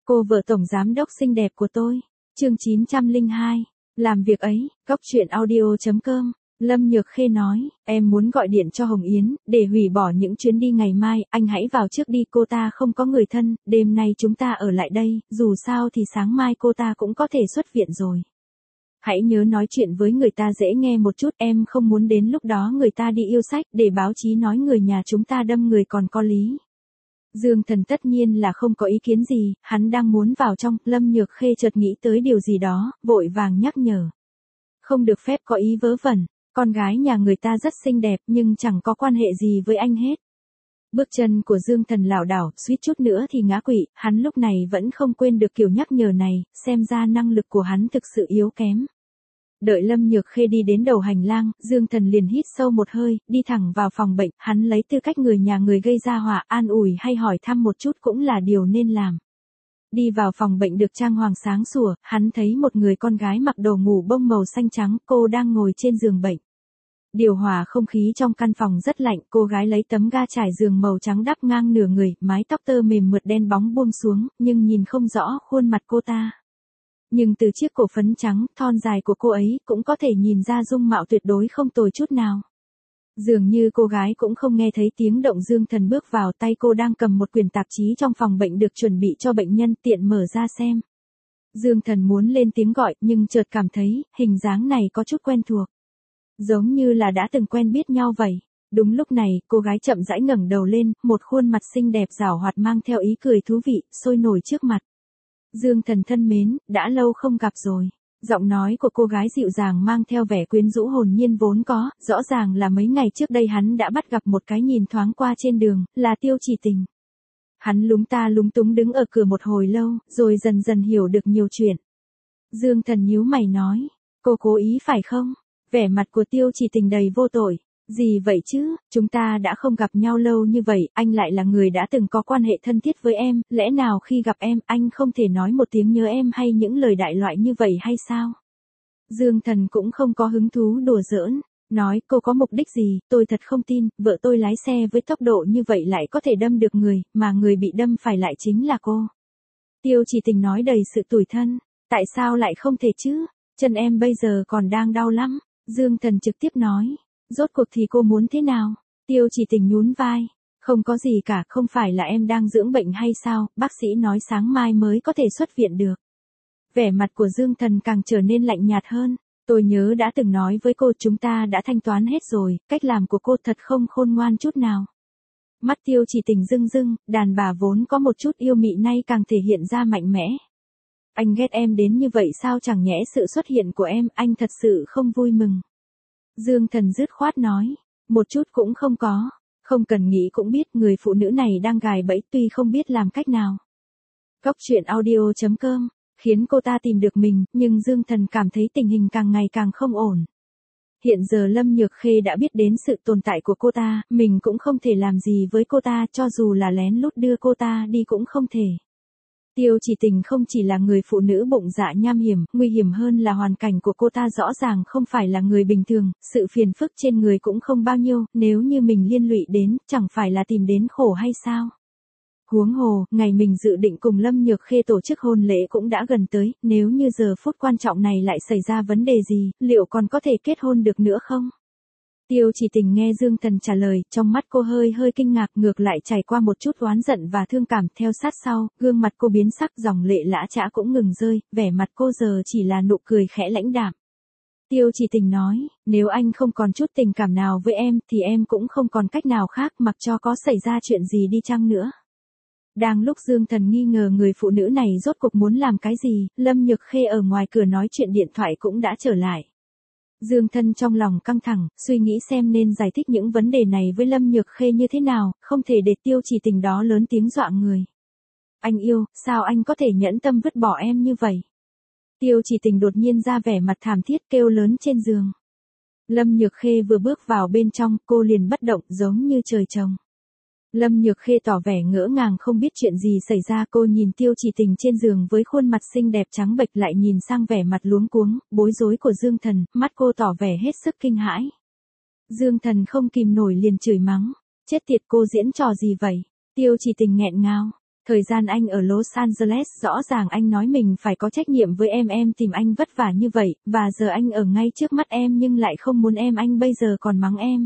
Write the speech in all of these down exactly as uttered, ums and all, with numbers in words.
Cô vợ tổng giám đốc xinh đẹp của tôi. Chương chín trăm lẻ hai. Làm việc ấy, góc truyện audio chấm com. Lâm Nhược Khê nói, em muốn gọi điện cho Hồng Yến, để hủy bỏ những chuyến đi ngày mai, anh hãy vào trước đi, cô ta không có người thân, đêm nay chúng ta ở lại đây, dù sao thì sáng mai cô ta cũng có thể xuất viện rồi. Hãy nhớ nói chuyện với người ta dễ nghe một chút, em không muốn đến lúc đó người ta đi yêu sách, để báo chí nói người nhà chúng ta đâm người còn có lý. Dương Thần tất nhiên là không có ý kiến gì, hắn đang muốn vào trong, Lâm Nhược Khê chợt nghĩ tới điều gì đó, vội vàng nhắc nhở. Không được phép có ý vớ vẩn, con gái nhà người ta rất xinh đẹp nhưng chẳng có quan hệ gì với anh hết. Bước chân của Dương Thần lảo đảo, suýt chút nữa thì ngã quỵ, hắn lúc này vẫn không quên được kiểu nhắc nhở này, xem ra năng lực của hắn thực sự yếu kém. Đợi Lâm Nhược Khê đi đến đầu hành lang, Dương Thần liền hít sâu một hơi, đi thẳng vào phòng bệnh, hắn lấy tư cách người nhà người gây ra họa, an ủi hay hỏi thăm một chút cũng là điều nên làm. Đi vào phòng bệnh được trang hoàng sáng sủa, hắn thấy một người con gái mặc đồ ngủ bông màu xanh trắng, cô đang ngồi trên giường bệnh. Điều hòa không khí trong căn phòng rất lạnh, cô gái lấy tấm ga trải giường màu trắng đắp ngang nửa người, mái tóc tơ mềm mượt đen bóng buông xuống, nhưng nhìn không rõ khuôn mặt cô ta. Nhưng từ chiếc cổ phấn trắng, thon dài của cô ấy, cũng có thể nhìn ra dung mạo tuyệt đối không tồi chút nào. Dường như cô gái cũng không nghe thấy tiếng động. Dương Thần bước vào, tay cô đang cầm một quyển tạp chí trong phòng bệnh được chuẩn bị cho bệnh nhân, tiện mở ra xem. Dương Thần muốn lên tiếng gọi, nhưng chợt cảm thấy, hình dáng này có chút quen thuộc. Giống như là đã từng quen biết nhau vậy. Đúng lúc này, cô gái chậm rãi ngẩng đầu lên, một khuôn mặt xinh đẹp giảo hoạt mang theo ý cười thú vị, sôi nổi trước mặt. Dương Thần thân mến, đã lâu không gặp rồi. Giọng nói của cô gái dịu dàng mang theo vẻ quyến rũ hồn nhiên vốn có, rõ ràng là mấy ngày trước đây hắn đã bắt gặp một cái nhìn thoáng qua trên đường, là Tiêu Chỉ Tình. Hắn lúng ta lúng túng đứng ở cửa một hồi lâu, rồi dần dần hiểu được nhiều chuyện. Dương Thần nhíu mày nói, cô cố ý phải không? Vẻ mặt của Tiêu Chỉ Tình đầy vô tội. Gì vậy chứ, chúng ta đã không gặp nhau lâu như vậy, anh lại là người đã từng có quan hệ thân thiết với em, lẽ nào khi gặp em, anh không thể nói một tiếng nhớ em hay những lời đại loại như vậy hay sao? Dương Thần cũng không có hứng thú đùa giỡn, nói cô có mục đích gì, tôi thật không tin, vợ tôi lái xe với tốc độ như vậy lại có thể đâm được người, mà người bị đâm phải lại chính là cô. Tiêu Chỉ Tình nói đầy sự tủi thân, tại sao lại không thể chứ, chân em bây giờ còn đang đau lắm, Dương Thần trực tiếp nói. Rốt cuộc thì cô muốn thế nào? Tiêu Chỉ Tình nhún vai. Không có gì cả, không phải là em đang dưỡng bệnh hay sao, bác sĩ nói sáng mai mới có thể xuất viện được. Vẻ mặt của Dương Thần càng trở nên lạnh nhạt hơn. Tôi nhớ đã từng nói với cô chúng ta đã thanh toán hết rồi, cách làm của cô thật không khôn ngoan chút nào. Mắt Tiêu Chỉ Tình rưng rưng, đàn bà vốn có một chút yêu mị nay càng thể hiện ra mạnh mẽ. Anh ghét em đến như vậy sao, chẳng nhẽ sự xuất hiện của em, anh thật sự không vui mừng. Dương Thần dứt khoát nói, một chút cũng không có, không cần nghĩ cũng biết người phụ nữ này đang gài bẫy tuy không biết làm cách nào. Góc truyện audio chấm com, khiến cô ta tìm được mình, nhưng Dương Thần cảm thấy tình hình càng ngày càng không ổn. Hiện giờ Lâm Nhược Khê đã biết đến sự tồn tại của cô ta, mình cũng không thể làm gì với cô ta, cho dù là lén lút đưa cô ta đi cũng không thể. Tiêu Chỉ Tình không chỉ là người phụ nữ bụng dạ nham hiểm, nguy hiểm hơn là hoàn cảnh của cô ta rõ ràng không phải là người bình thường, sự phiền phức trên người cũng không bao nhiêu, nếu như mình liên lụy đến, chẳng phải là tìm đến khổ hay sao? Huống hồ, ngày mình dự định cùng Lâm Nhược Khê tổ chức hôn lễ cũng đã gần tới, nếu như giờ phút quan trọng này lại xảy ra vấn đề gì, liệu còn có thể kết hôn được nữa không? Tiêu Chỉ Tình nghe Dương Thần trả lời, trong mắt cô hơi hơi kinh ngạc, ngược lại trải qua một chút oán giận và thương cảm, theo sát sau, gương mặt cô biến sắc, dòng lệ lã chã cũng ngừng rơi, vẻ mặt cô giờ chỉ là nụ cười khẽ lãnh đạm. Tiêu Chỉ Tình nói, nếu anh không còn chút tình cảm nào với em, thì em cũng không còn cách nào khác, mặc cho có xảy ra chuyện gì đi chăng nữa. Đang lúc Dương Thần nghi ngờ người phụ nữ này rốt cuộc muốn làm cái gì, Lâm Nhược Khê ở ngoài cửa nói chuyện điện thoại cũng đã trở lại. Dương Thần trong lòng căng thẳng, suy nghĩ xem nên giải thích những vấn đề này với Lâm Nhược Khê như thế nào, không thể để Tiêu Chỉ Tình đó lớn tiếng dọa người. Anh yêu, sao anh có thể nhẫn tâm vứt bỏ em như vậy? Tiêu Chỉ Tình đột nhiên ra vẻ mặt thảm thiết kêu lớn trên giường. Lâm Nhược Khê vừa bước vào bên trong, cô liền bất động giống như trời trồng. Lâm Nhược Khê tỏ vẻ ngỡ ngàng không biết chuyện gì xảy ra, cô nhìn Tiêu Chỉ Tình trên giường với khuôn mặt xinh đẹp trắng bệch, lại nhìn sang vẻ mặt luống cuống, bối rối của Dương Thần, mắt cô tỏ vẻ hết sức kinh hãi. Dương Thần không kìm nổi liền chửi mắng, chết tiệt, cô diễn trò gì vậy? Tiêu Chỉ Tình nghẹn ngào, Thời gian anh ở Los Angeles rõ ràng anh nói mình phải có trách nhiệm với em em tìm anh vất vả như vậy, và giờ anh ở ngay trước mắt em nhưng lại không muốn em anh bây giờ còn mắng em.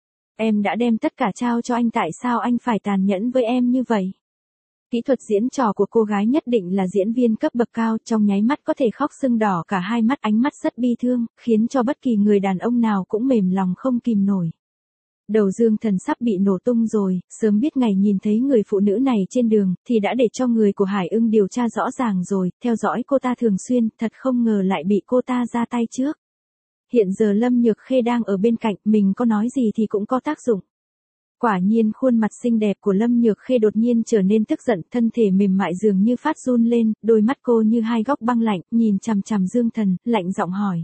Em đã đem tất cả trao cho anh tại sao anh phải tàn nhẫn với em như vậy? Kỹ thuật diễn trò của cô gái nhất định là diễn viên cấp bậc cao, trong nháy mắt có thể khóc sưng đỏ cả hai mắt, ánh mắt rất bi thương, khiến cho bất kỳ người đàn ông nào cũng mềm lòng không kìm nổi. Đầu Dương Thần sắp bị nổ tung rồi, sớm biết ngày nhìn thấy người phụ nữ này trên đường, thì đã để cho người của Hải Ưng điều tra rõ ràng rồi, theo dõi cô ta thường xuyên, thật không ngờ lại bị cô ta ra tay trước. Hiện giờ Lâm Nhược Khê đang ở bên cạnh, mình có nói gì thì cũng có tác dụng. Quả nhiên khuôn mặt xinh đẹp của Lâm Nhược Khê đột nhiên trở nên tức giận, thân thể mềm mại dường như phát run lên, đôi mắt cô như hai góc băng lạnh, nhìn chằm chằm Dương Thần, lạnh giọng hỏi.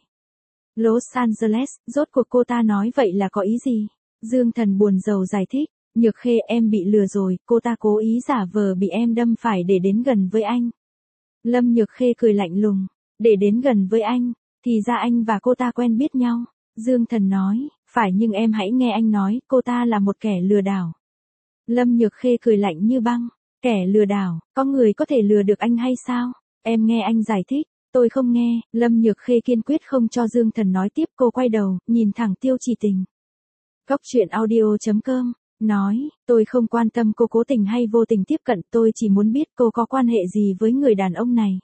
Los Angeles, rốt cuộc cô ta nói vậy là có ý gì? Dương Thần buồn rầu giải thích, Nhược Khê em bị lừa rồi, cô ta cố ý giả vờ bị em đâm phải để đến gần với anh. Lâm Nhược Khê cười lạnh lùng, để đến gần với anh, thì ra anh và cô ta quen biết nhau. Dương Thần nói, phải nhưng em hãy nghe anh nói, cô ta là một kẻ lừa đảo. Lâm Nhược Khê cười lạnh như băng, kẻ lừa đảo, có người có thể lừa được anh hay sao? Em nghe anh giải thích, tôi không nghe, Lâm Nhược Khê kiên quyết không cho Dương Thần nói tiếp, cô quay đầu, nhìn thẳng Tiêu Chỉ Tình. Góc truyện audio chấm com, nói, tôi không quan tâm cô cố tình hay vô tình tiếp cận, tôi chỉ muốn biết cô có quan hệ gì với người đàn ông này.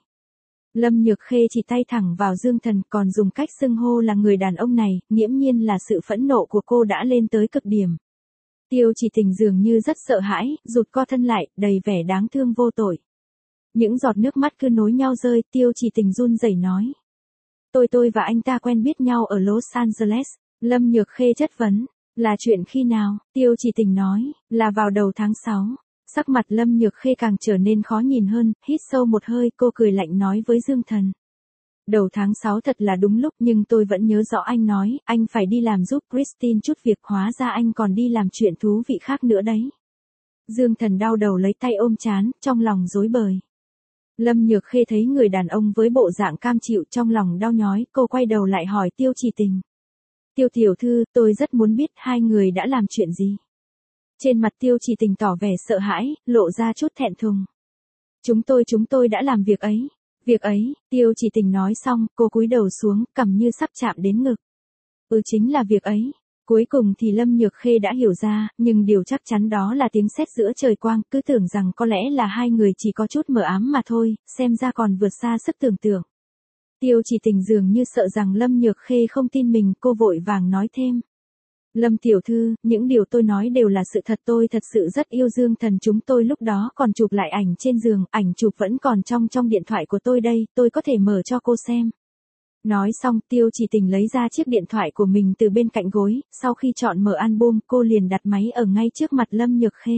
Lâm Nhược Khê chỉ tay thẳng vào Dương Thần, còn dùng cách xưng hô là người đàn ông này, nghiễm nhiên là sự phẫn nộ của cô đã lên tới cực điểm. Tiêu Chỉ Tình dường như rất sợ hãi, rụt co thân lại, đầy vẻ đáng thương vô tội. Những giọt nước mắt cứ nối nhau rơi, Tiêu Chỉ Tình run rẩy nói. Tôi tôi và anh ta quen biết nhau ở Los Angeles. Lâm Nhược Khê chất vấn, là chuyện khi nào? Tiêu Chỉ Tình nói, là vào đầu tháng sáu. Sắc mặt Lâm Nhược Khê càng trở nên khó nhìn hơn, hít sâu một hơi, cô cười lạnh nói với Dương Thần. Đầu tháng sáu thật là đúng lúc, nhưng tôi vẫn nhớ rõ anh nói, anh phải đi làm giúp Christine chút việc, hóa ra anh còn đi làm chuyện thú vị khác nữa đấy. Dương Thần đau đầu lấy tay ôm trán, trong lòng rối bời. Lâm Nhược Khê thấy người đàn ông với bộ dạng cam chịu, trong lòng đau nhói, cô quay đầu lại hỏi Tiêu Chỉ Tình. Tiêu tiểu thư, tôi rất muốn biết hai người đã làm chuyện gì. Trên mặt Tiêu Chỉ Tình tỏ vẻ sợ hãi, lộ ra chút thẹn thùng. Chúng tôi chúng tôi đã làm việc ấy. Việc ấy, Tiêu Chỉ Tình nói xong, cô cúi đầu xuống, cằm như sắp chạm đến ngực. Ừ chính là việc ấy. Cuối cùng thì Lâm Nhược Khê đã hiểu ra, nhưng điều chắc chắn đó là tiếng sét giữa trời quang, cứ tưởng rằng có lẽ là hai người chỉ có chút mờ ám mà thôi, xem ra còn vượt xa sức tưởng tượng. Tiêu Chỉ Tình dường như sợ rằng Lâm Nhược Khê không tin mình, cô vội vàng nói thêm. Lâm tiểu thư, những điều tôi nói đều là sự thật, tôi thật sự rất yêu Dương Thần, chúng tôi lúc đó còn chụp lại ảnh trên giường, ảnh chụp vẫn còn trong trong điện thoại của tôi đây, tôi có thể mở cho cô xem. Nói xong, Tiêu Chỉ Tình lấy ra chiếc điện thoại của mình từ bên cạnh gối, sau khi chọn mở album, cô liền đặt máy ở ngay trước mặt Lâm Nhược Khê.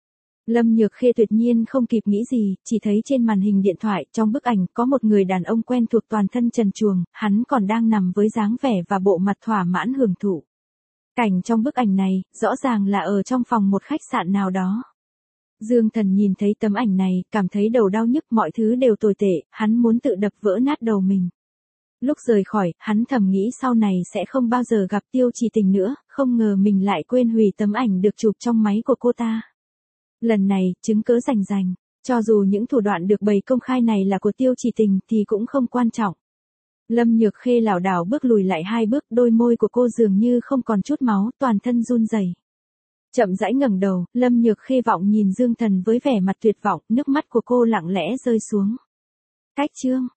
Lâm Nhược Khê tuyệt nhiên không kịp nghĩ gì, chỉ thấy trên màn hình điện thoại, trong bức ảnh, có một người đàn ông quen thuộc toàn thân trần truồng, hắn còn đang nằm với dáng vẻ và bộ mặt thỏa mãn hưởng thụ. Cảnh trong bức ảnh này, rõ ràng là ở trong phòng một khách sạn nào đó. Dương Thần nhìn thấy tấm ảnh này, cảm thấy đầu đau nhức, mọi thứ đều tồi tệ, hắn muốn tự đập vỡ nát đầu mình. Lúc rời khỏi, hắn thầm nghĩ sau này sẽ không bao giờ gặp Tiêu Chỉ Tình nữa, không ngờ mình lại quên hủy tấm ảnh được chụp trong máy của cô ta. Lần này, chứng cớ rành rành, cho dù những thủ đoạn được bày công khai này là của Tiêu Chỉ Tình thì cũng không quan trọng. Lâm Nhược Khê lảo đảo bước lùi lại hai bước, đôi môi của cô dường như không còn chút máu, toàn thân run rẩy. Chậm rãi ngẩng đầu, Lâm Nhược Khê vọng nhìn Dương Thần với vẻ mặt tuyệt vọng, nước mắt của cô lặng lẽ rơi xuống. Cách chương